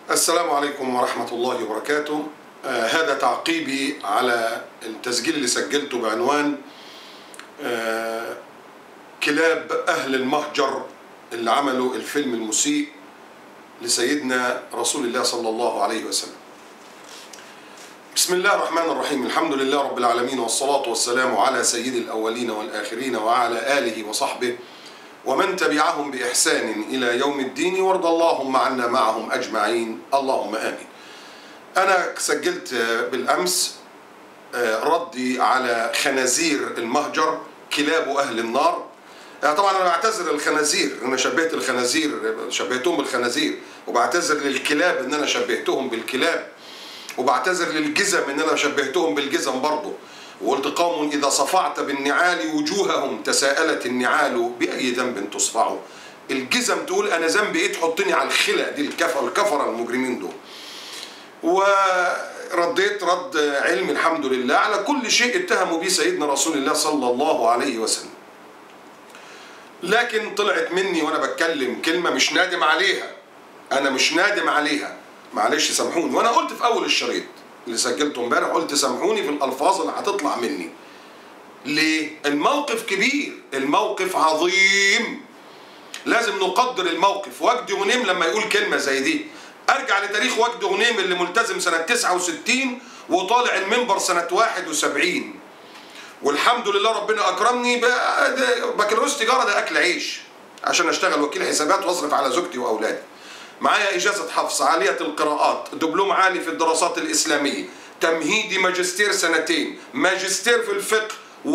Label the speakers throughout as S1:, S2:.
S1: السلام عليكم ورحمة الله وبركاته. هذا تعقيبي على التسجيل اللي سجلته بعنوان كلاب أهل المهجر اللي عملوا الفيلم المسيء لسيدنا رسول الله صلى الله عليه وسلم. بسم الله الرحمن الرحيم. الحمد لله رب العالمين، والصلاة والسلام على سيد الأولين والآخرين وعلى آله وصحبه ومن تبعهم بإحسان إلى يوم الدين، وارض اللهم عنا معهم أجمعين، اللهم آمين. أنا سجلت بالأمس ردي على خنازير المهجر، كلاب أهل النار. طبعا أنا بعتذر للخنازير، أنا شبهت الخنازير، شبهتهم بالخنازير، وبعتذر للكلاب إن أنا شبهتهم بالكلاب، وبعتذر للجزم إن أنا شبهتهم بالجزم برضه. وقلت قوم إذا صفعت بالنعال وجوههم تساءلت النعال بأي ذنب تصفعوا. الجزم تقول أنا ذنبي إيه تحطني على الخلق دي، الكفرة المجرمين دول. ورديت رد علمي الحمد لله على كل شيء اتهموا به سيدنا رسول الله صلى الله عليه وسلم. لكن طلعت مني وأنا بتكلم كلمة مش نادم عليها، أنا مش نادم عليها، معلش سامحوني. وأنا قلت في أول الشريط اللي سجلته امبارح، قلت سامحوني في الألفاظ اللي هتطلع مني. ليه؟ الموقف كبير، الموقف عظيم، لازم نقدر الموقف. وجدي غنيم لما يقول كلمة زي دي، أرجع لتاريخ وجدي غنيم اللي ملتزم سنة 69 وطالع المنبر سنة 71، والحمد لله ربنا أكرمني بكالوريوس تجارة، ده أكل عيش عشان أشتغل وكيل حسابات وأصرف على زوجتي وأولادي. معايا إجازة حفص، عالية القراءات، دبلوم عالي في الدراسات الإسلامية، تمهيدي ماجستير سنتين، ماجستير في الفقه،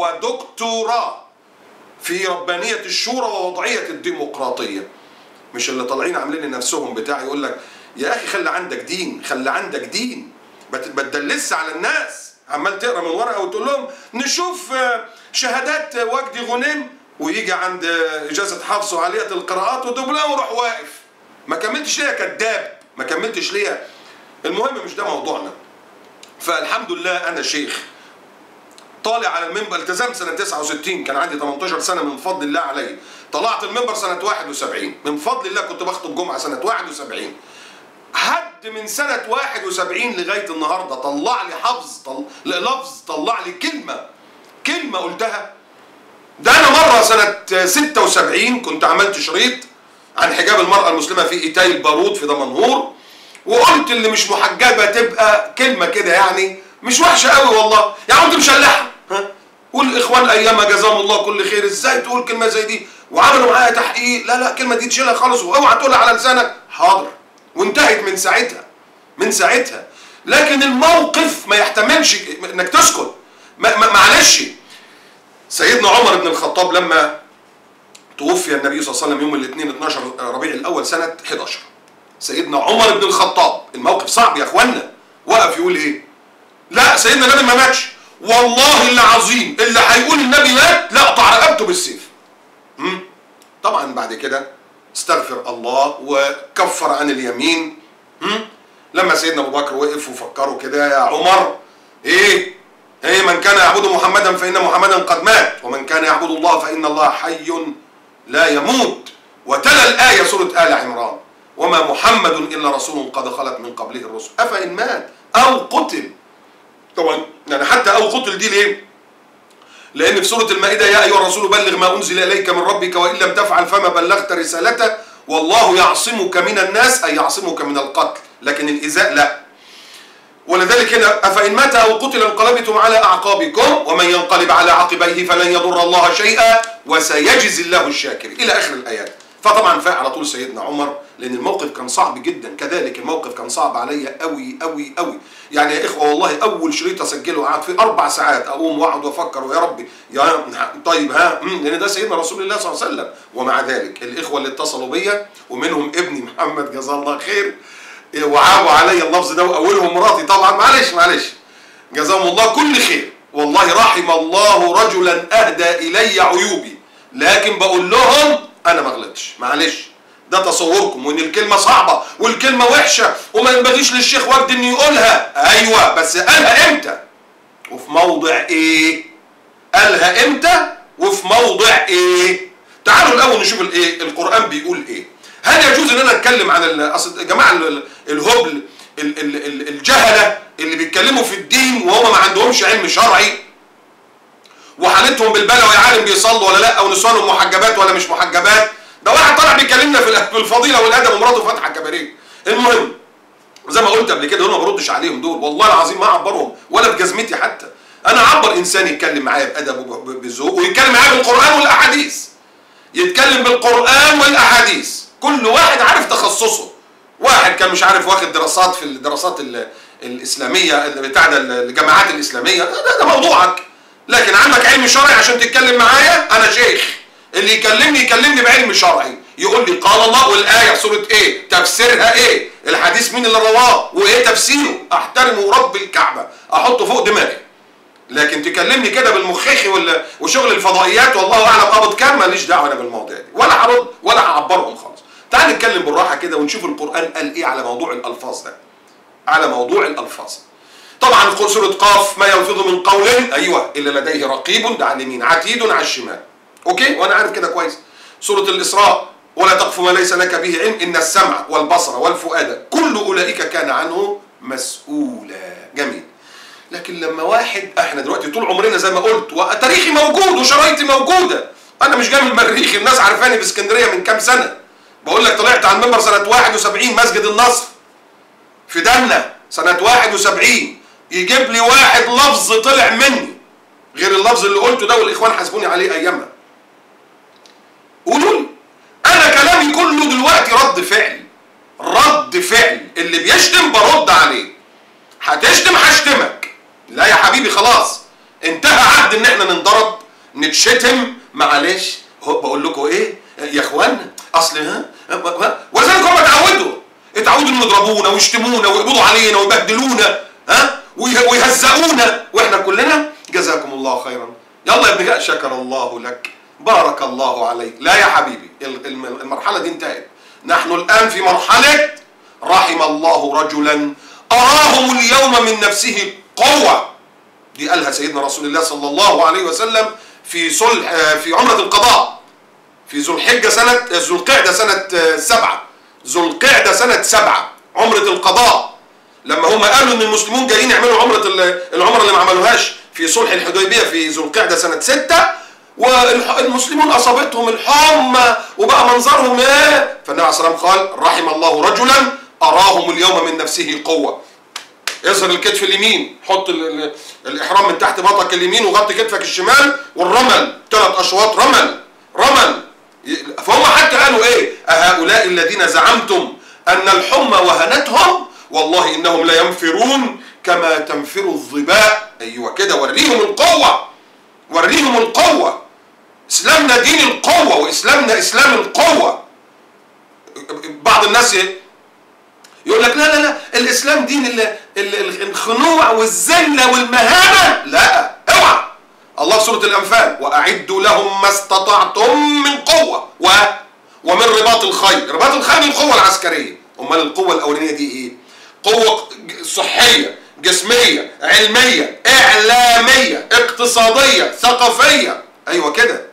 S1: ودكتوراه في ربانية الشورى ووضعية الديمقراطية. مش اللي طالعين عاملين لنفسهم بتاع يقول لك يا أخي خلي عندك دين، خلي عندك دين، بتدلس على الناس، عمال تقرا من ورقة وتقول لهم نشوف شهادات وجدي غنيم، ويجي عند إجازة حفص وعالية القراءات ودبلوم وروح واقف. ما كملتش ليه يا كذاب، ما كملتش ليه. المهم مش ده موضوعنا. فالحمد لله أنا شيخ طالع على المنبر، التزمت سنة 69، كان عندي 18 سنة من فضل الله علي. طلعت المنبر سنة 71 من فضل الله، كنت بخطب جمعة سنة 71. حد من سنة 71 لغاية النهاردة طلع لي لفظ، طلع لي كلمة قلتها. ده أنا مرة سنة 76 كنت عملت شريط عن حجاب المرأة المسلمة في إيتاي البارود في دمنهور، وقلت اللي مش محجبة تبقى كلمة كده يعني مش وحشة قوي والله، يعني قلت مشلحة. والإخوان أيامها جزاهم الله كل خير، إزاي تقول كلمة زي دي؟ وعملوا معايا تحقيق، لا الكلمة دي تشيلها خالص واوعى تقولها على لسانك. حاضر، وانتهت من ساعتها. لكن الموقف ما يحتملش انك تسكت. معلش. سيدنا عمر بن الخطاب لما توفي النبي صلى الله عليه وسلم يوم الاثنين 12 ربيع الاول سنة 11، سيدنا عمر بن الخطاب، الموقف صعب يا اخوانا، وقف يقول ايه؟ لا سيدنا النبي ما ماتش، والله العظيم اللي هيقول النبي مات لا اقطع رقبته بالسيف. طبعا بعد كده استغفر الله وكفر عن اليمين. لما سيدنا ابو بكر وقف وفكروا كده، يا عمر ايه من كان يعبد محمدا فان محمدا قد مات، ومن كان يعبد الله فان الله حي لا يموت. وتلا الآية سورة آل عمران، وما محمد إلا رسول قد خلت من قبله الرسل أفإن مات أو قتل. طبعا يعني حتى أو قتل دي ليه؟ لأن في سورة المائدة يا أيها الرسول بلغ ما أنزل إليك من ربك وإن لم تفعل فما بلغت رسالته والله يعصمك من الناس، أي يعصمك من القتل، لكن الإيذاء لا. ولذلك هنا أفإن مات أو قتل انقلبتم على أعقابكم ومن ينقلب على عقبيه فلن يضر الله شيئا وسيجزي الله الشاكرين إلى آخر الآيات. فطبعا فاق على طول سيدنا عمر، لأن الموقف كان صعب جدا. كذلك الموقف كان صعب عليا قوي قوي قوي. يعني يا إخوة والله أول شريط أسجله قعدت فيه 4 ساعات أقوم وأقعد وأفكر ويا ربي يا طيب لأن ده سيدنا رسول الله صلى الله عليه وسلم. ومع ذلك الإخوة اللي اتصلوا بيا ومنهم ابني محمد جزاه الله خير وعابوا علي اللفظ ده، واولهم مراتي طبعا، معلش جزاهم الله كل خير. والله رحم الله رجلا اهدى الي عيوبي، لكن بقول لهم انا ما غلطتش، معلش ده تصوركم، وان الكلمه صعبه والكلمه وحشه وما ينبغيش للشيخ وجدي انه يقولها. ايوه بس قالها امتى وفي موضع ايه؟ قالها امتى وفي موضع ايه؟ تعالوا الاول نشوف الايه القران بيقول ايه. هل يجوز ان انا اتكلم عن اصل يا جماعه الهبل الجهله اللي بيتكلموا في الدين وهم ما عندهمش علم شرعي وحالتهم بالبلوى، يا عالم بيصلوا ولا لا، او نسوانهم محجبات ولا مش محجبات؟ ده واحد طلع بيكلمنا في الفضيله والادب ومراته فاتحه كباريه. المهم زي ما قلت قبل كده، دول ما بردش عليهم، دول والله العظيم ما اعبرهم ولا بجزمتي حتى. انا اعبر انسان يتكلم معايا بادب وبذوق ويتكلم معايا بالقران والاحاديث، يتكلم بالقران والاحاديث، كل واحد عارف تخصصه. واحد كان مش عارف واخد دراسات في الدراسات الاسلاميه بتاع الجامعات الاسلاميه، ده موضوعك. لكن عندك علم شرعي عشان تتكلم معايا، انا شيخ، اللي يكلمني بعلم شرعي، يقول لي قال الله والايه سوره ايه، تفسيرها ايه، الحديث مين اللي رواه وايه تفسيره، احترمه رب الكعبه، احطه فوق دماغي. لكن تكلمني كده بالمخيخي وشغل الفضائيات والله اعلم قبض كام، ماليش دعوه انا بالمواضيع دي، ولا هرد ولا هعبرهم خالص. تعال نتكلم بالراحه كده ونشوف القران قال ايه على موضوع الالفاظ ده، على موضوع الالفاظ. طبعا سوره قاف، ما يلفظ من قول ايوه الا لديه رقيب، ده على اليمين، عتيد على الشمال. اوكي، وانا عارف كده كويس. سوره الاسراء، ولا تقف ما ليس لك به علم ان السمع والبصر والفؤاد كل اولئك كان عنه مسؤولا. جميل. لكن لما واحد، احنا دلوقتي طول عمرنا زي ما قلت وتاريخي موجود وشرايطي موجوده، انا مش جاي من المريخ، الناس عارفاني في اسكندريه من كام سنه. بقول لك طلعت على المنبر سنه 71 مسجد النصر في دمنه سنه 71، يجيب لي واحد لفظ طلع مني غير اللفظ اللي قلته ده، والاخوان حاسبوني عليه ايامها. قولوا لي، انا كلامي كله دلوقتي رد فعل، رد فعل، اللي بيشتم برد عليه. هتشتم هشتمك، لا يا حبيبي خلاص انتهى عهد ان احنا ننضرب نتشتم، معلش. بقول لكم ايه يا اخوانا، اصل ولذلك هم اتعودوا انهم يضربونا ويشتمونا ويقبضوا علينا ويبهدلونا ويهزقونا، واحنا كلنا جزاكم الله خيرا، يلا يا ابن شكر الله لك، بارك الله عليك. لا يا حبيبي، المرحله دي انتهت. نحن الان في مرحله رحم الله رجلا أراهم اليوم من نفسه قوة، دي قالها سيدنا رسول الله صلى الله عليه وسلم في صلح في عمرة القضاء في ذو القعدة سنة 7 ذو القعدة سنة 7 عمرة القضاء، لما هم قالوا ان المسلمون جايين يعملوا العمرة اللي ما عملوهاش في صلح الحديبية في ذو القعدة سنة 6، والمسلمون اصابتهم الحمى وبقى منظرهم ايه، فالنبي عليه الصلاة والسلام قال رحم الله رجلا أراهم اليوم من نفسه قوة. اظهر الكتف اليمين، حط الإحرام من تحت بطنك اليمين وغطي كتفك الشمال، والرمل 3 أشواط رمل. فهم حتى قالوا ايه، أهؤلاء الذين زعمتم أن الحمى وهنتهم والله إنهم لا ينفرون كما تنفر الظباء. أيوة كده، وريهم القوة. إسلامنا دين القوة، وإسلامنا إسلام القوة. بعض الناس يقول لك لا الاسلام دين الخنوع والذله والمهانه، لا اوعى. الله في سوره الانفال واعدوا لهم ما استطعتم من قوه ومن رباط الخيل. رباط الخيل القوه العسكريه، امال القوه الاولانيه دي ايه؟ قوه صحيه، جسميه، علميه، اعلاميه، اقتصاديه، ثقافيه. ايوه كده،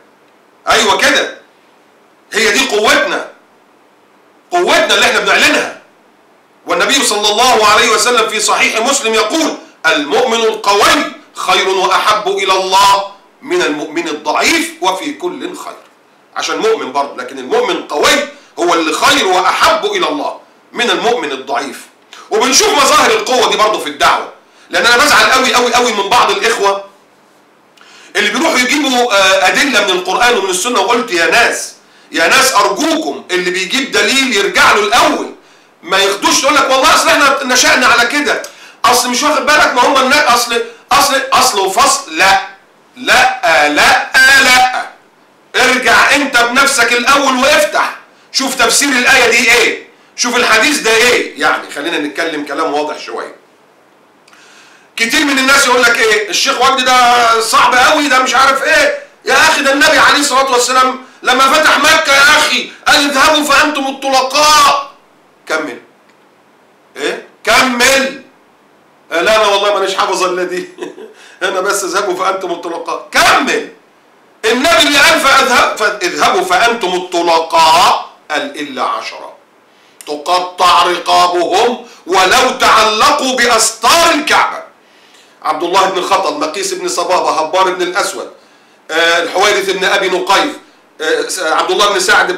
S1: هي دي قوتنا اللي احنا بنعلنها. والنبي صلى الله عليه وسلم في صحيح مسلم يقول المؤمن القوي خير وأحب إلى الله من المؤمن الضعيف وفي كل خير. عشان مؤمن برضه، لكن المؤمن القوي هو اللي خير وأحب إلى الله من المؤمن الضعيف. وبنشوف مظاهر القوة دي برضه في الدعوة، لأن أنا بزعل قوي من بعض الإخوة اللي بيروحوا يجيبوا أدلة من القرآن ومن السنة، وقلت يا ناس أرجوكم اللي بيجيب دليل يرجع له الأول، ما ياخدوش يقول لك والله اصل احنا نشأنا على كده، اصل مش واخد بالك ما هم الناس اصل وفصل. لا ارجع انت بنفسك الاول وافتح شوف تفسير الايه دي ايه، شوف الحديث ده ايه. يعني خلينا نتكلم كلام واضح شويه. كتير من الناس يقول لك ايه الشيخ وجدي ده صعب قوي، ده مش عارف ايه. يا اخي ده النبي عليه الصلاه والسلام لما فتح مكه يا اخي قال اذهبوا فانتم الطلقاء. كمل ايه؟ كمل. لا انا والله مانيش حافظ الا دي انا بس اذهبوا فانتم الطلقاء. كمل. النبي اللي قال اذهبوا فانتم الطلقاء قال إلا 10 تقطع رقابهم ولو تعلقوا بأستار الكعبة. عبد الله بن الخطب، مقيس بن صبابة، هبار بن الأسود، الحويرث بن أبي نقيف، عبد الله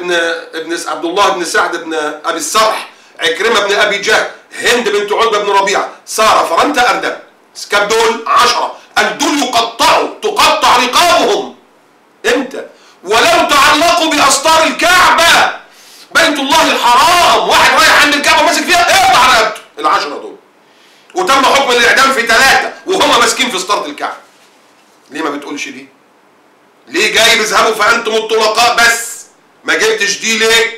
S1: بن سعد بن أبي السرح، عكرمة بن أبي جهل، هند بنت عتبة بن ربيعة، سارة، فرنتا، أردن. كم دول؟ 10. قال دول تقطع رقابهم امتى؟ ولو تعلقوا بأستار الكعبة، بيت الله الحرام، واحد رايح عند الكعبة ماسك فيها اقطع رقبته. 10 دول. وتم حكم الإعدام في 3 وهم ماسكين في ستارة الكعبة. ليه ما بتقولش دي؟ ليه جايب اذهبوا فأنتم الطلقاء بس؟ ما جبتش دي ليه؟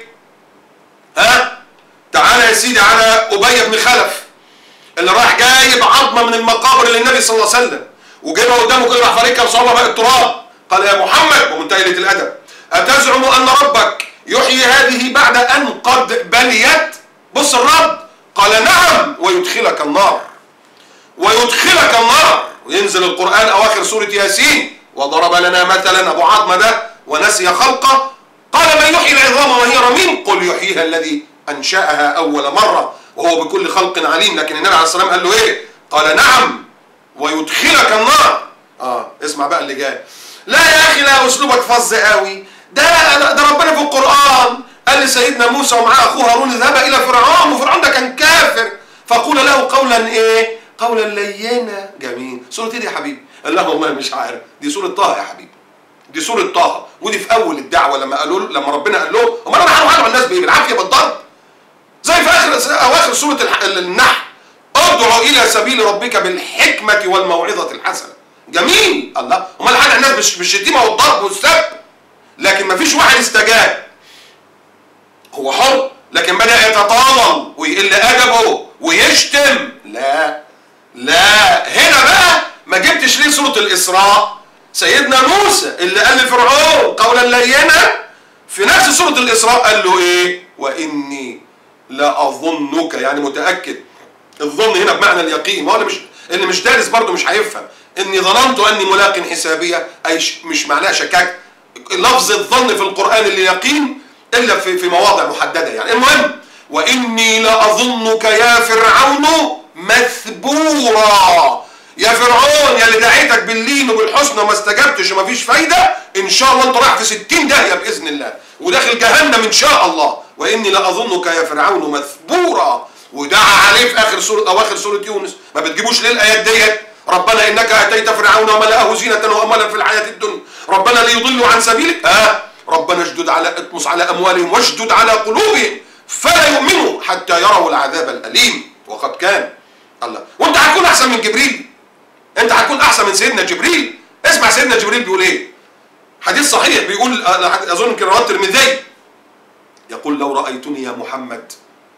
S1: ها؟ تعالى يا سيدي على أبي بن خلف اللي راح جايب عظمة من المقابر للنبي صلى الله عليه وسلم وجايبها قدامه كده، راح فاركها وصوبها بقى التراب. قال يا محمد بمنتهى قلة الأدب: أتزعم أن ربك يحيي هذه بعد أن قد بليت؟ بص الرد. قال نعم ويدخلك النار. ويدخلك النار. وينزل القرآن أواخر سورة ياسين: وضرب لنا مثلا أبو عظمة ده ونسي خلقه قال من يحيي العظام وهي رميم قل يحييها الذي أنشأها أول مرة وهو بكل خلق عليم. لكن النبي عليه الصلاة والسلام قال له إيه؟ قال نعم ويدخلك النار. اسمع بقى اللي جاي. لا يا أخي لا، أسلوبك فظ قوي. ده ربنا في القرآن قال لسيدنا موسى ومعاه أخوه هارون: اذهبا إلى فرعون، وفرعون ده كان كافر، فقول له قولا إيه؟ قولا لينا. جميل. سورة إيه دي يا حبيبي؟ قال له والله مش عارف. دي سورة طه يا حبيبي. دي سورة طه، ودي في أول الدعوة لما ربنا قال له: أمال أنا هروح على الناس بإيه؟ بالعافية بالضرب؟ زي في أواخر سورة النحل: ادعو إلى سبيل ربك بالحكمة والموعظة الحسنة. جميل. الله، أمال حال الناس بالشتيمة والضرب والسب؟ لكن ما فيش واحد استجاب. هو حر، لكن بدأ يتطاول ويقل أدبه ويشتم. لا هنا بقى ما جبتش ليه سورة الإسراء؟ سيدنا موسى اللي قال لفرعون قولا لينا، في نفس سورة الإسراء قال له إيه؟ وإني لأظنك، يعني متأكد. الظن هنا بمعنى اليقين. ما هو اللي مش دارس برضه مش هيفهم. إني ظننت أني ملاق حسابية، أي مش معناها شكاك. لفظ الظن في القرآن اللي يقين إلا في مواضع محددة يعني. المهم: وإني لأظنك يا فرعون مثبورا. يا فرعون يا اللي دعيتك باللين وبالحسنى وما استجبتش وما فيش فايدة، إن شاء الله أنت رايح في 60 داهية بإذن الله وداخل جهنم إن شاء الله. وإني لأظنك يا فرعون مثبورا. ودعا عليه في أواخر سورة يونس. ما بتجيبوش ليه الآيات ديت؟ ربنا إنك أتيت فرعون وملأه زينة وأموالا في الحياة الدنيا ربنا ليضلوا عن سبيلك ربنا اطمس على أموالهم واشدد على قلوبهم فلا يؤمنوا حتى يروا العذاب الأليم. وقد كان. الله، وانت هتكون أحسن من جبريل؟ انت هتكون أحسن من سيدنا جبريل؟ اسمع سيدنا جبريل بيقول ايه. حديث صحيح بيقول، أظن يمكن رواه الترمذي، يقول: لو رأيتني يا محمد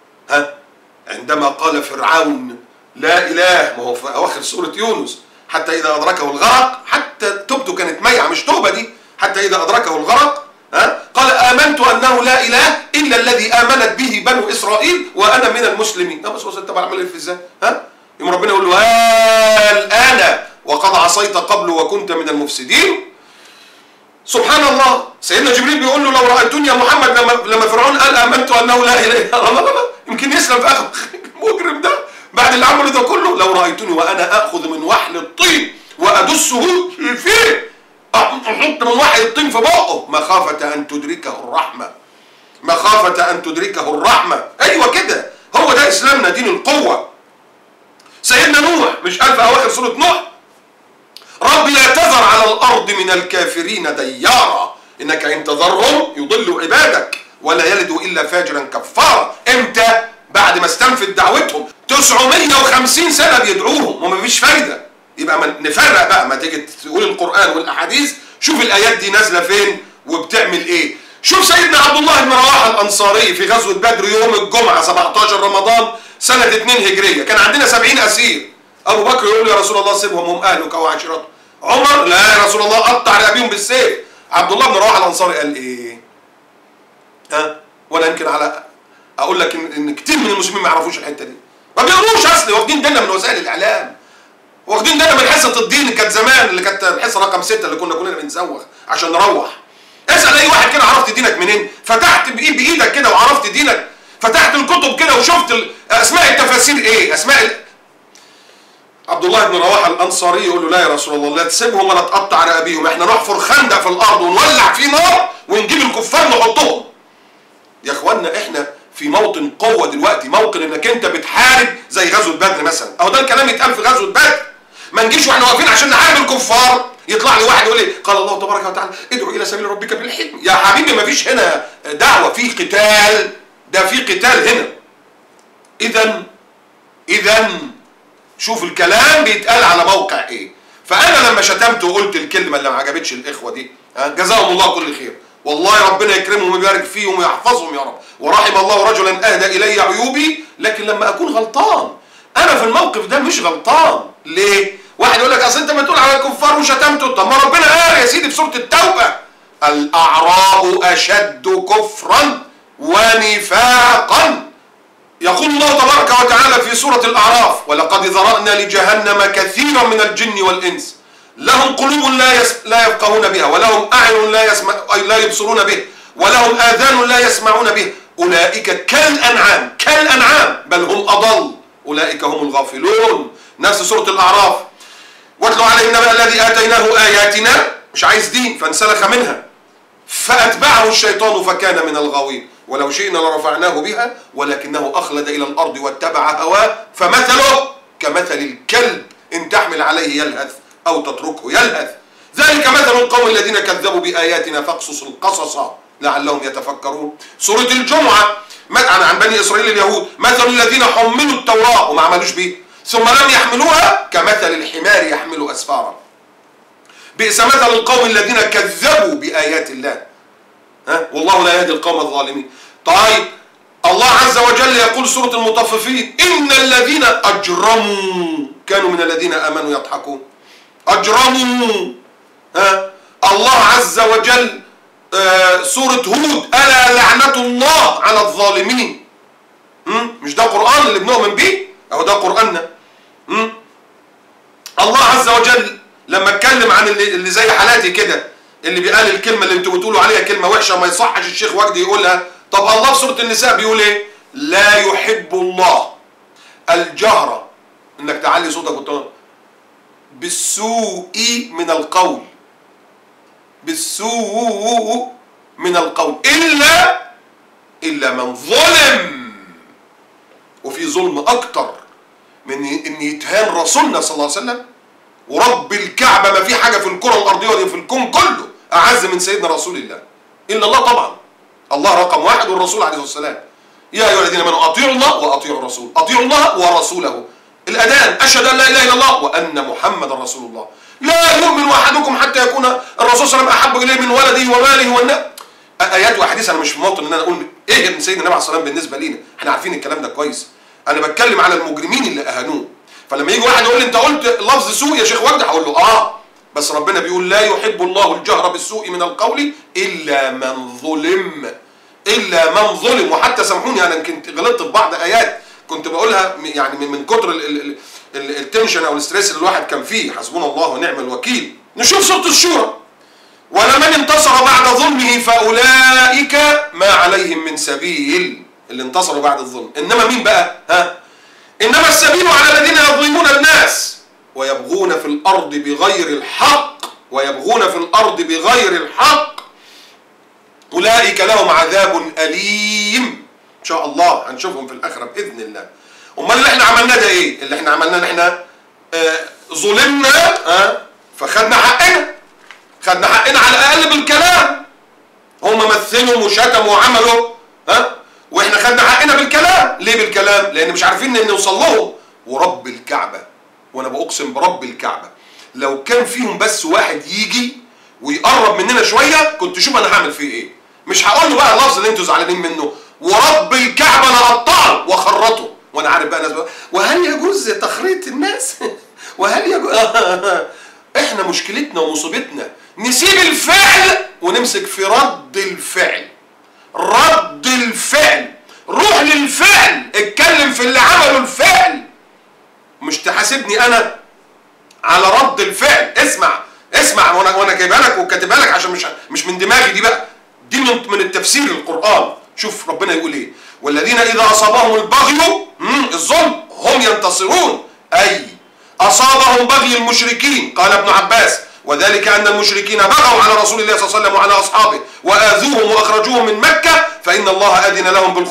S1: عندما قال فرعون لا إله، ما هو في أواخر سورة يونس: حتى إذا أدركه الغرق، حتى توبته كانت ميعة مش توبة دي، حتى إذا أدركه الغرق قال آمنت أنه لا إله إلا الذي آمنت به بنو إسرائيل وأنا من المسلمين. بس وصلت تبع العمل في ازاي؟ يوم ربنا يقول له: الآن وقد عصيت قبل وكنت من المفسدين. سبحان الله. سيدنا جبريل بيقول له: لو رأيتني يا محمد، لما فرعون قال آمنت أنه لا إله إلا الله، يمكن يسلم في آخر المجرم ده بعد اللي عمله ده كله. لو رأيتني وأنا آخذ من وحل الطين وأدسه فيه، أحط من وحل الطين في بقه مخافة أن تدركه الرحمة. مخافة أن تدركه الرحمة. أيوة كده، هو ده إسلامنا، دين القوة. سيدنا نوح مش قال في أواخر سورة نوح: رب لا تذر على الأرض من الكافرين ديارا إنك إن تذرهم يضلوا عبادك ولا يلدوا إلا فاجرا كفارا. إمتى؟ بعد ما استنفد دعوتهم 950 سنة بيدعوهم وما فيش فايدة. يبقى نفرق بقى، ما تيجي تقول القرآن والأحاديث شوف الآيات دي نازلة فين وبتعمل إيه. شوف سيدنا عبد الله بن رواحة الأنصاري في غزوة بدر يوم الجمعة 17 رمضان سنة 2 هجرية. كان عندنا 70 أسير. أبو بكر يقول له: يا رسول الله سيبهم، هم أهلك وعشيرتك. عمر: لا يا رسول الله قطع رقابيهم بالسيف. عبد الله بن رواحة الأنصاري قال إيه؟ ولا يمكن أقول لك إن كتير من المسلمين ما يعرفوش الحتة دي، ما بيقروش أصلي، واخدين ديننا من وسائل الإعلام، واخدين ديننا من حصة الدين اللي كانت زمان، اللي كانت الحصة رقم 6 اللي كنا كلنا بنزوغ عشان نروح. اسال اي واحد كده عرفت دينك منين؟ فتحت بايدك كده وعرفت دينك؟ فتحت الكتب كده وشفت اسماء التفاسير ايه؟ عبد الله بن رواحه الانصاري يقول له لا يا رسول الله، لا تسيبهم ولا تقطع رقابيهم، احنا نحفر خندق في الارض ونولع فيه نار ونجيب الكفار نحطهم. يا اخوانا احنا في موطن قوه دلوقتي، موطن انك انت بتحارب زي غزوه بدر مثلا، اهو ده الكلام يتقال في غزوه بدر. ما نجيش واحنا واقفين عشان نحارب الكفار يطلع لي واحد يقول لي قال الله تبارك وتعالى ادعو الى سبيل ربك بالحكمه. يا حبيبي ما فيش هنا دعوه، في قتال، ده في قتال هنا. اذا شوف الكلام بيتقال على موقع ايه. فانا لما شتمت وقلت الكلمه اللي ما عجبتش الاخوه دي، جزاهم الله كل خير، والله ربنا يكرمهم ويبارك فيهم ويحفظهم يا رب، ورحم الله رجلا اهدى الي عيوبي. لكن لما اكون غلطان، انا في الموقف ده مش غلطان. ليه؟ واحد يقول لك اصل انت بتقول على الكفار وشتمته، طب ما ربنا قال يا سيدي في سوره التوبه الاعراب اشد كفرا ونفاقا. يقول الله تبارك وتعالى في سورة الأعراف ولقد ذرأنا لجهنم كثيرا من الجن والإنس لهم قلوب لا يفقهون بها ولهم أعين لا يبصرون به ولهم آذان لا يسمعون به أولئك كالأنعام بل هم أضل أولئك هم الغافلون. نفس سورة الأعراف واتلو عليهم نبأ الذي آتيناه آياتنا، مش عايز دين فانسلخ منها فأتبعه الشيطان فكان من الغاوين ولو شئنا لرفعناه بها ولكنه أخلد إلى الأرض واتبع هواه فمثله كمثل الكلب إن تحمل عليه يلهث أو تتركه يلهث ذلك مثل القوم الذين كذبوا بآياتنا فاقصص القصص لعلهم يتفكرون. سورة الجمعة عن بني إسرائيل اليهود مثل الذين حملوا التوراة وما عملوش به ثم لم يحملوها كمثل الحمار يحمل أسفارا بئس مثل القوم الذين كذبوا بآيات الله والله لا يهدي القوم الظالمين. طيب الله عز وجل يقول سورة المطففين إن الذين أجرموا كانوا من الذين آمنوا يضحكون. أجرموا الله عز وجل سورة هود ألا لعنة الله على الظالمين. مش ده قرآن اللي بنؤمن بيه؟ أو ده قرآننا. الله عز وجل لما اتكلم عن اللي زي حالاتي كده اللي بيقال الكلمة اللي انتوا بتقولوا عليها كلمة وحشة ما يصحش الشيخ وجدي يقولها، طب الله في سورة النساء بيقول ايه؟ لا يحب الله الجهر انك تعلي صوتك وتقول بالسوء من القول، بالسوء من القول إلا من ظلم. وفي ظلم أكتر من إن يتهان رسولنا صلى الله عليه وسلم ورب الكعبة، ما في حاجة في الكرة الأرضية دي في الكون كله أعز من سيدنا رسول الله إلا الله. طبعا الله رقم واحد والرسول عليه الصلاة والسلام. يا أيها الذين آمنوا أطيعوا الله وأطيعوا الرسول، أطيعوا الله ورسوله. الأذان أشهد أن لا إله إلا الله وأن محمد رسول الله. لا يؤمن أحدكم حتى يكون الرسول صلى الله عليه وسلم أحب إليه من ولده وماله والناس. آيات وأحاديث. أنا مش في موطن إن أنا أقول إيه من سيدنا النبي عليه الصلاة والسلام بالنسبة لينا، إحنا عارفين الكلام ده كويس. أنا بتكلم على المجرمين اللي أهانوه. فلما يجي واحد يقول لي أنت قلت لفظ سوء يا شيخ وجدي، هقول له بس ربنا بيقول لا يحب الله الجهر بالسوء من القول إلا من ظلم، إلا من ظلم. وحتى سامحوني أنا كنت غلطت في بعض آيات كنت بقولها يعني من كتر التنشن أو الاستريس اللي الواحد كان فيه. حسبنا الله ونعم الوكيل. نشوف سورة الشورى ولمن انتصر بعد ظلمه فأولئك ما عليهم من سبيل. اللي انتصروا بعد الظلم. إنما مين بقى؟ إنما السبيل على الذين يظلمون الناس ويبغون في الأرض بغير الحق، ويبغون في الأرض بغير الحق أولئك لهم عذاب أليم. إن شاء الله هنشوفهم في الآخرة بإذن الله. أمال اللي احنا عملناه ده إيه؟ اللي احنا عملناه إن احنا ظلمنا فخدنا حقنا، خدنا حقنا على الأقل بالكلام. هم مثلوا وشتموا وعملوا واحنا خدنا حقنا بالكلام. ليه بالكلام؟ لأن مش عارفين إن نوصل لهم. ورب الكعبة، وأنا بأقسم برب الكعبة لو كان فيهم بس واحد يجي ويقرب مننا شوية كنت شوف أنا هعمل فيه إيه. مش هقول له بقى اللفظ اللي أنتوا زعلانين منه، ورب الكعبة أنا قطعه وخرطه. وأنا عارف بقى ناس بقى وهل يجوز تخريط الناس؟ وهل يجوز؟ إحنا مشكلتنا ومصيبتنا نسيب الفعل ونمسك في رد الفعل. رد الفعل، روح للفعل، اتكلم في اللي عمله الفعل، مش تحاسبني انا على رد الفعل. اسمع اسمع، وانا جايبها لك وكاتبها لك عشان مش من دماغي دي بقى، دي من التفسير القرآن. شوف ربنا يقول ايه: والذين اذا اصابهم البغي الظلم هم ينتصرون، اي اصابهم بغي المشركين. قال ابن عباس: وذلك ان المشركين بغوا على رسول الله صلى الله عليه وسلم وعلى اصحابه واذوهم واخرجوهم من مكة، فإن الله أذن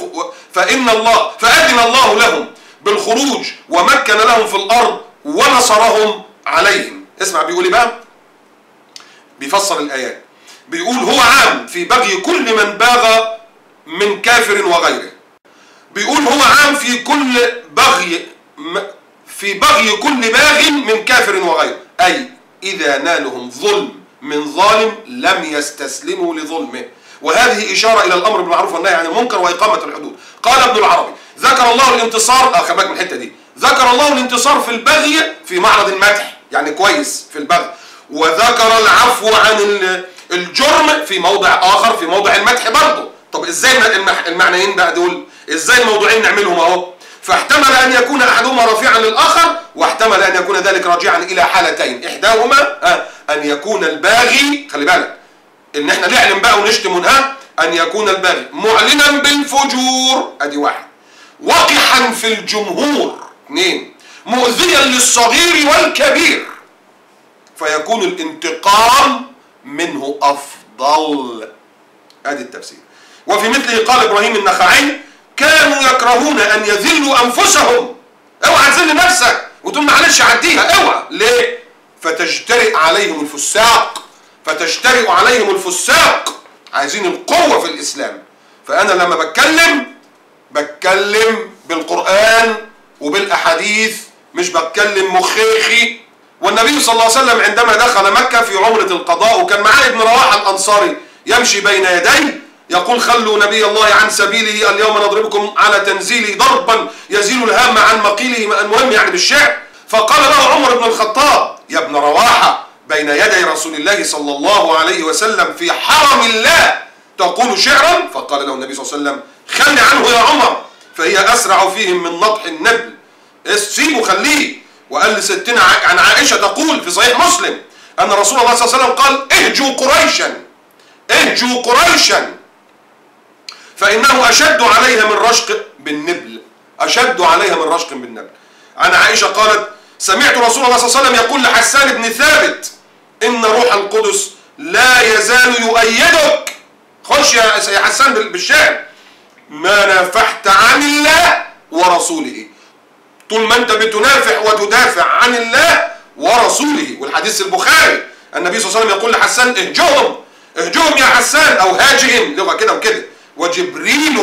S1: الله لهم بالخروج ومكن لهم في الارض ونصرهم عليهم. اسمع بيقول ايه بقى، بيفسر الايات، بيقول: هو عام في بغي كل من باغ من كافر وغيره. بيقول هو عام في بغي كل باغ من كافر وغيره، اي اذا نالهم ظلم من ظالم لم يستسلموا لظلمه. وهذه اشاره الى الامر بالمعروف والنهي عن المنكر واقامه الحدود. قال ابن العربي: ذكر الله الانتصار، خلي بالك من الحته دي، ذكر الله الانتصار في البغي في معرض المدح، يعني كويس في البغي، وذكر العفو عن الجرم في موضع اخر في موضع المدح برضه. طب ازاي المعنيين بقى دول، ازاي الموضوعين نعملهم اهو؟ فاحتمل ان يكون احدهما رافعا للاخر، واحتمل ان يكون ذلك راجعا الى حالتين، احداهما ان يكون الباغي، خلي بالك ان احنا نعلم بقى ونشتم ان يكون الباغي معلنا بالفجور، ادي واحد، وقحا في الجمهور، اثنين، مؤذيا للصغير والكبير، فيكون الانتقام منه افضل. ادي التفسير. وفي مثله قال ابراهيم النخعي: كانوا يكرهون ان يذلوا انفسهم. اوعى تذل نفسك وتقول معلش عديها، اوعى. ليه؟ فتجترئ عليهم الفساق. عايزين القوة في الاسلام. فانا لما بتكلم بالقرآن وبالاحاديث، مش بتكلم مخيخي. والنبي صلى الله عليه وسلم عندما دخل مكة في عمرة القضاء، وكان معاه ابن رواحة الانصاري يمشي بين يديه يقول: خلوا نبي الله عن سبيله، اليوم نضربكم على تنزيله ضربا يزيل الهام عن مقيله. المهم يعني بالشعر. فقال له عمر بن الخطاب: يا ابن رواحة، بين يدي رسول الله صلى الله عليه وسلم في حرم الله تقول شعرا؟ فقال له النبي صلى الله عليه وسلم: خلي عنه يا عمر، فهي أسرع فيهم من نطح النبل. سيبه خليه. وقال لستنا عن عائشة تقول في صحيح مسلم أن رسول الله صلى الله عليه وسلم قال: اهجوا قريشا فإنه أشد عليها من رشق بالنبل. عن عائشة قالت: سمعت رسول الله صلى الله عليه وسلم يقول لحسان بن ثابت: إن روح القدس لا يزال يؤيدك. خش يا حسان بالشعر: ما نافحت عن الله ورسوله. طول ما انت بتنافح وتدافع عن الله ورسوله. والحديث البخاري النبي صلى الله عليه وسلم يقول لحسان: اهجهم يا حسان، او هاجهم، لغة كده وكده، وجبريل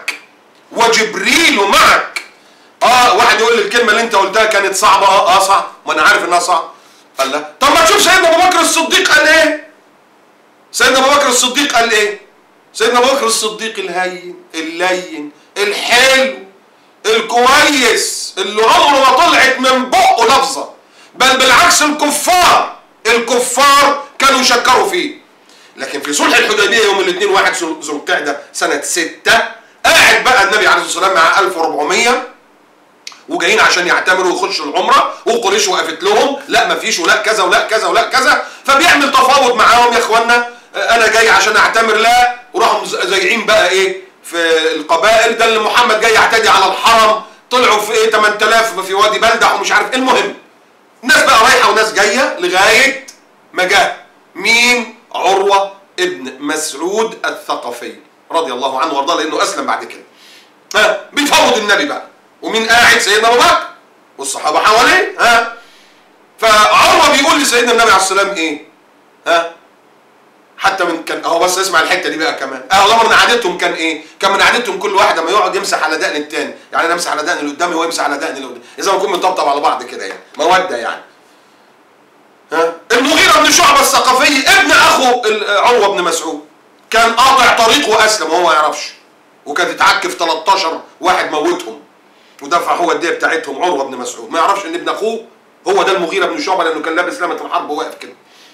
S1: معك. واحد يقول لي الكلمة اللي انت قلتها كانت صعبة. صعب، ما انا عارف انها صعبة. قال لا. طب ما تشوف سيدنا ابو بكر الصديق قال ايه؟ سيدنا ابو بكر الصديق الهين اللين الحلو الكويس، اللي عمره ما طلعت من بقه لفظة، بل بالعكس الكفار كانوا يشكروا فيه. لكن في صلح الحديبية يوم الاثنين 1 ذو القعدة سنة 6، قاعد بقى النبي عليه الصلاة والسلام مع 1400 وجايين عشان يعتمروا ويخشوا العمرة، وقريش وقفت لهم: لا مفيش، ولا كذا ولا كذا ولا كذا. فبيعمل تفاوض معاهم: يا اخوانا انا جاي عشان اعتمر. لا. وراحوا زايعين بقى ايه في القبائل، ده اللي محمد جاي يعتدي على الحرم. طلعوا في ايه 8000 في وادي بلدع ومش عارف. المهم ناس بقى رايحة وناس جاية لغاية ما جاء مين؟ عروة ابن مسعود الثقفي رضي الله عنه وارضاه، لانه اسلم بعد كده. بيفوض النبي بقى، ومين قاعد؟ سيدنا ابو بكر والصحابه حواليه. فعروه بيقول لسيدنا النبي عليه السلام ايه؟ حتى من كان اهو، بس اسمع الحته دي بقى كمان. من عادتهم كان ايه؟ كان من عادتهم كل واحد لما يقعد يمسح على دقن الثاني، يعني انا امسح على دقن اللي قدامي وهو يمسح على دقن اللي قدامي، اذا ما نكون بنطبطب على بعض كده، يعني موده يعني. المغيرة بن شعبة الثقفي ابن اخو عروة بن مسعود كان قاطع طريق واسلم وهو ما يعرفش، وكان اتعكف 13 واحد موتهم ودفع هو الدية بتاعتهم. عروة بن مسعود ما يعرفش ان ابن اخوه هو ده المغيرة بن شعبة، لانه كان لابس لامة الحرب وواقف كده.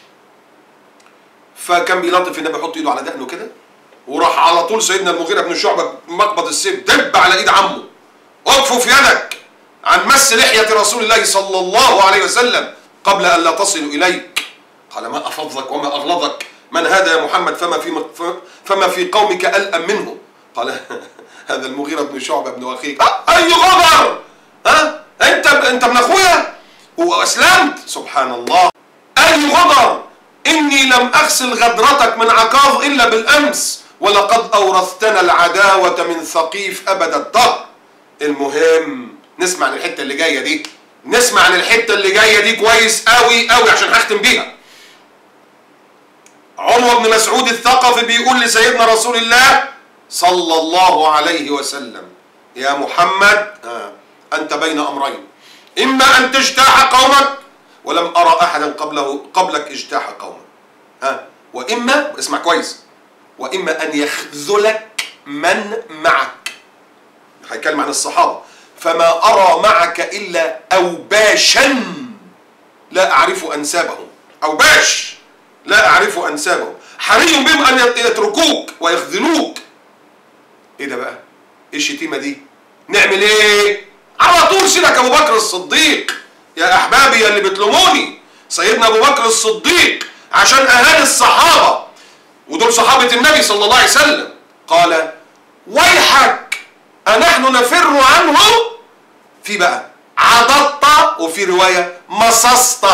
S1: فكان بيلطف النبي يحط ايده على دقنه كده، وراح على طول سيدنا المغيرة بن شعبة مقبض السيف دب على ايد عمه: اكفف يدك عن مس لحية رسول الله صلى الله عليه وسلم قبل ان لا تصل اليك. قال ما أفضلك وما أغلظك، من هذا يا محمد؟ فما في قومك ألأم منه؟ قال هذا المغيرة بن شعبة بن أخيك. أي غدر؟ أنت من أخويا وأسلمت؟ سبحان الله. أي غدر؟ إني لم أغسل غدرتك من عكاظ إلا بالأمس، ولقد أورثتنا العداوة من ثقيف أبد الدهر. المهم نسمع للحتة اللي جاية دي، نسمع للحتة اللي جاية دي كويس قوي قوي عشان هختم بيها. عروة بن مسعود الثقفي بيقول لسيدنا رسول الله صلى الله عليه وسلم: يا محمد أنت بين أمرين، إما أن تجتاح قومك، ولم أرى أحدا قبلك اجتاح قومك، وإما، اسمع كويس، وإما أن يخذلك من معك. هيتكلم عن الصحابة. فما أرى معك إلا أوباشا لا أعرف أنسابهم. أوباش لا أعرف أنسابهم، حري بهم أن يتركوك ويخذلوك. إيه ده بقى؟ إيه الشتيمة دي؟ نعمل إيه؟ على طول سيدك أبو بكر الصديق. يا أحبابي يا اللي بتلوموني، سيدنا أبو بكر الصديق عشان أهالي الصحابة ودول صحابة النبي صلى الله عليه وسلم قال: ويحك أنحن نفر عنه. في بقى عضضت، وفي رواية مصصت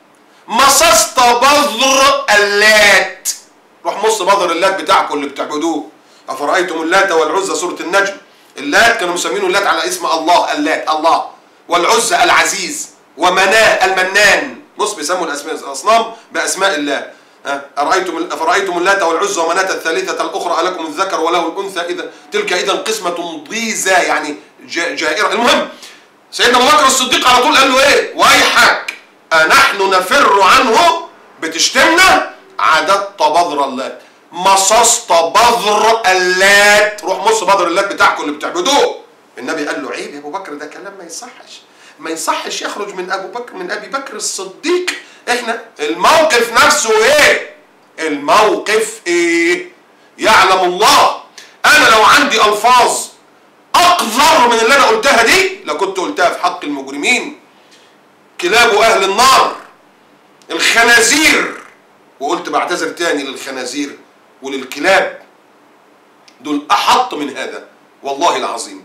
S1: بذر اللات. روح مص بذر اللات بتاعكم اللي بتعبدوه. أفرأيتم اللات والعزى، سورة النجم. اللات كانوا مسمينه اللات على اسم الله، اللات الله، والعزى العزيز، ومناه المنان. بص بيسموا الأصنام بأسماء الله. أفرأيتم اللات والعزى ومناة الثالثة الأخرى ألكم الذكر وله الأنثى إذا تلك إذا قسمة ضيزى، يعني جائرة. المهم سيدنا أبو بكر الصديق على طول قال له إيه؟ ويحك أنحن نفر عنه، بتشتمنا؟ عددت بذر اللات، مصصت بذر اللات. روح مص بذر اللات بتاعكم اللي بتعبدوه. النبي قال له: عيب يا أبو بكر، ده كلام ما يصحش يخرج من أبي بكر الصديق. احنا الموقف نفسه ايه؟ الموقف ايه؟ يعلم الله. انا لو عندي الفاظ اقذر من اللي انا قلتها دي لكنت قلتها في حق المجرمين، كلاب اهل النار، الخنازير. وقلت بعتذر تاني للخنازير وللكلاب، دول احط من هذا والله العظيم.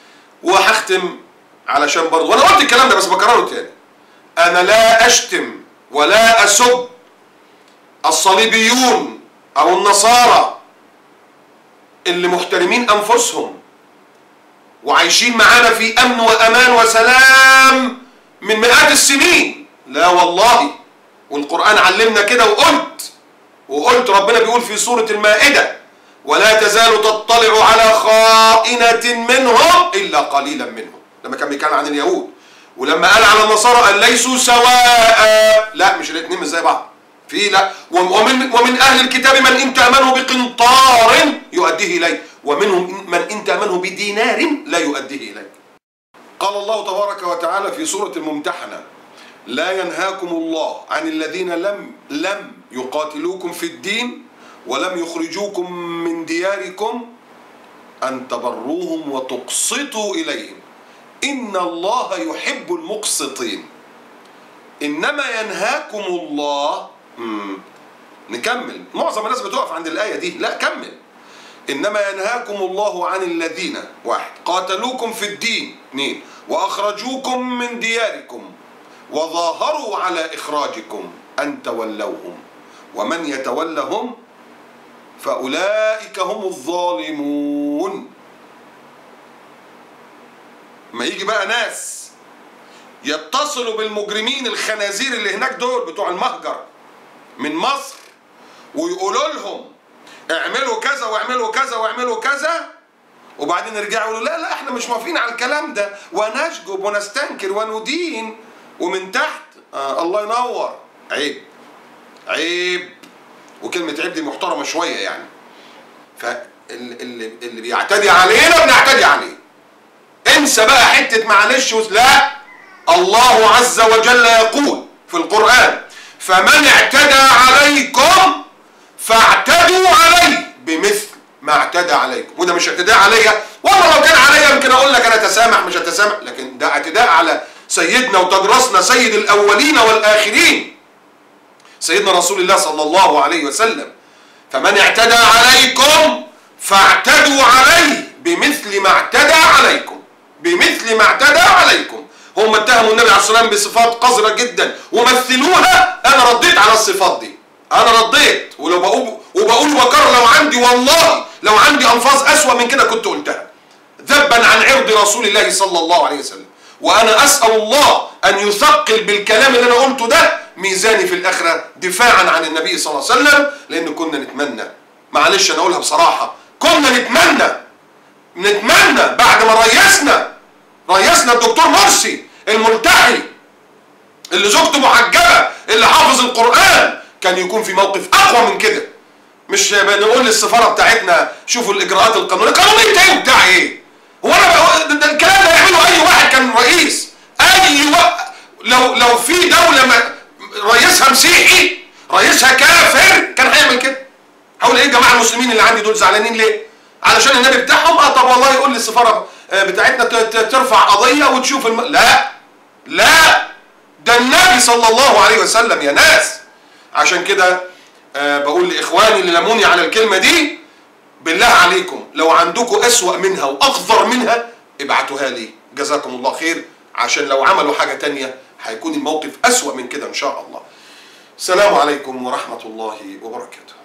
S1: وهختم علشان برضه، وانا قلت الكلام ده بس بكرره تاني، انا لا اشتم ولا أسب الصليبيون أو النصارى اللي محترمين أنفسهم وعايشين معانا في أمن وأمان وسلام من مئات السنين. لا والله، والقرآن علمنا كده. وقلت ربنا بيقول في سورة المائدة: ولا تزال تطلع على خائنة منهم إلا قليلا منهم، لما كان بيتكلم عن اليهود. ولما قال على النصارى قال ليسوا سواء، لا مش الاثنين مش زي بعض، في لا. ومن اهل الكتاب من ان تامنه بقنطار يؤديه اليه، ومنهم من ان تامنه بدينار لا يؤديه اليه. قال الله تبارك وتعالى في سورة الممتحنة: لا ينهاكم الله عن الذين لم يقاتلوكم في الدين ولم يخرجوكم من دياركم أن تبروهم وتقسطوا إليهم إن الله يحب المقسطين. إنما ينهاكم الله، نكمل، معظم الناس بتقف عند الآية دي، لا كمل. إنما ينهاكم الله عن الذين: 1. قاتلوكم في الدين، 2. وأخرجوكم من دياركم وظاهروا على إخراجكم أن تولوهم ومن يتولهم فأولئك هم الظالمون. ما يجي بقى ناس يتصلوا بالمجرمين الخنازير اللي هناك دول بتوع المهجر من مصر ويقولوا لهم اعملوا كذا واعملوا كذا واعملوا كذا، وبعدين يرجعوا يقولوا لا احنا مش موافقين على الكلام ده ونشجب ونستنكر وندين، ومن تحت الله ينور. عيب. وكلمة عيب دي محترمة شوية يعني. فاللي بيعتدي علينا بنعتدي عليه. انسى بقى حتة معلش لا، الله عز وجل يقول في القرآن: فمن اعتدى عليكم فاعتدوا عليه بمثل ما اعتدى عليكم. وده مش اعتداء عليا، والله لو كان عليا يمكن اقول لك انا اتسامح مش اتسامح، لكن ده اعتداء على سيدنا وتجرسنا سيد الاولين والاخرين. سيدنا رسول الله صلى الله عليه وسلم. فمن اعتدى عليكم فاعتدوا عليه بمثل ما اعتدى عليكم، بمثل ما اعتدى عليكم. هم اتهموا النبي عليه الصلاة والسلام بصفات قذرة جدا ومثلوها، انا رديت على الصفات دي، انا رديت. ولو بقول وكر، لو عندي والله لو عندي الفاظ اسوأ من كده كنت قلتها، ذبا عن عرض رسول الله صلى الله عليه وسلم. وانا اسأل الله ان يثقل بالكلام اللي انا قلته ده ميزاني في الاخرة دفاعا عن النبي صلى الله عليه وسلم. لان كنا نتمنى، معلش انا اقولها بصراحة، كنا نتمنى بعد ما ريسنا الدكتور مرسي الملتحي اللي زوجته محجبة اللي حافظ القرآن، كان يكون في موقف اقوى من كده. مش بنقول للسفارة بتاعتنا شوفوا الاجراءات القانونية. قانونية ايه وبتاع ايه؟ هو انا ده الكلام ده يعمله اي واحد كان رئيس. لو في دولة رئيسها مسيحي، رئيسها كافر، كان هيعمل كده. هقول ايه يا جماعة المسلمين اللي عندي دول زعلانين ليه؟ علشان النبي بتاعهم؟ طب والله يقول للسفارة بتاعتنا ترفع قضية وتشوف لا ده النبي صلى الله عليه وسلم يا ناس. عشان كده بقول لإخواني اللي لموني على الكلمة دي، بالله عليكم لو عندكم أسوأ منها وأقذر منها ابعتوها لي، جزاكم الله خير، عشان لو عملوا حاجة تانية هيكون الموقف أسوأ من كده إن شاء الله. السلام عليكم ورحمة الله وبركاته.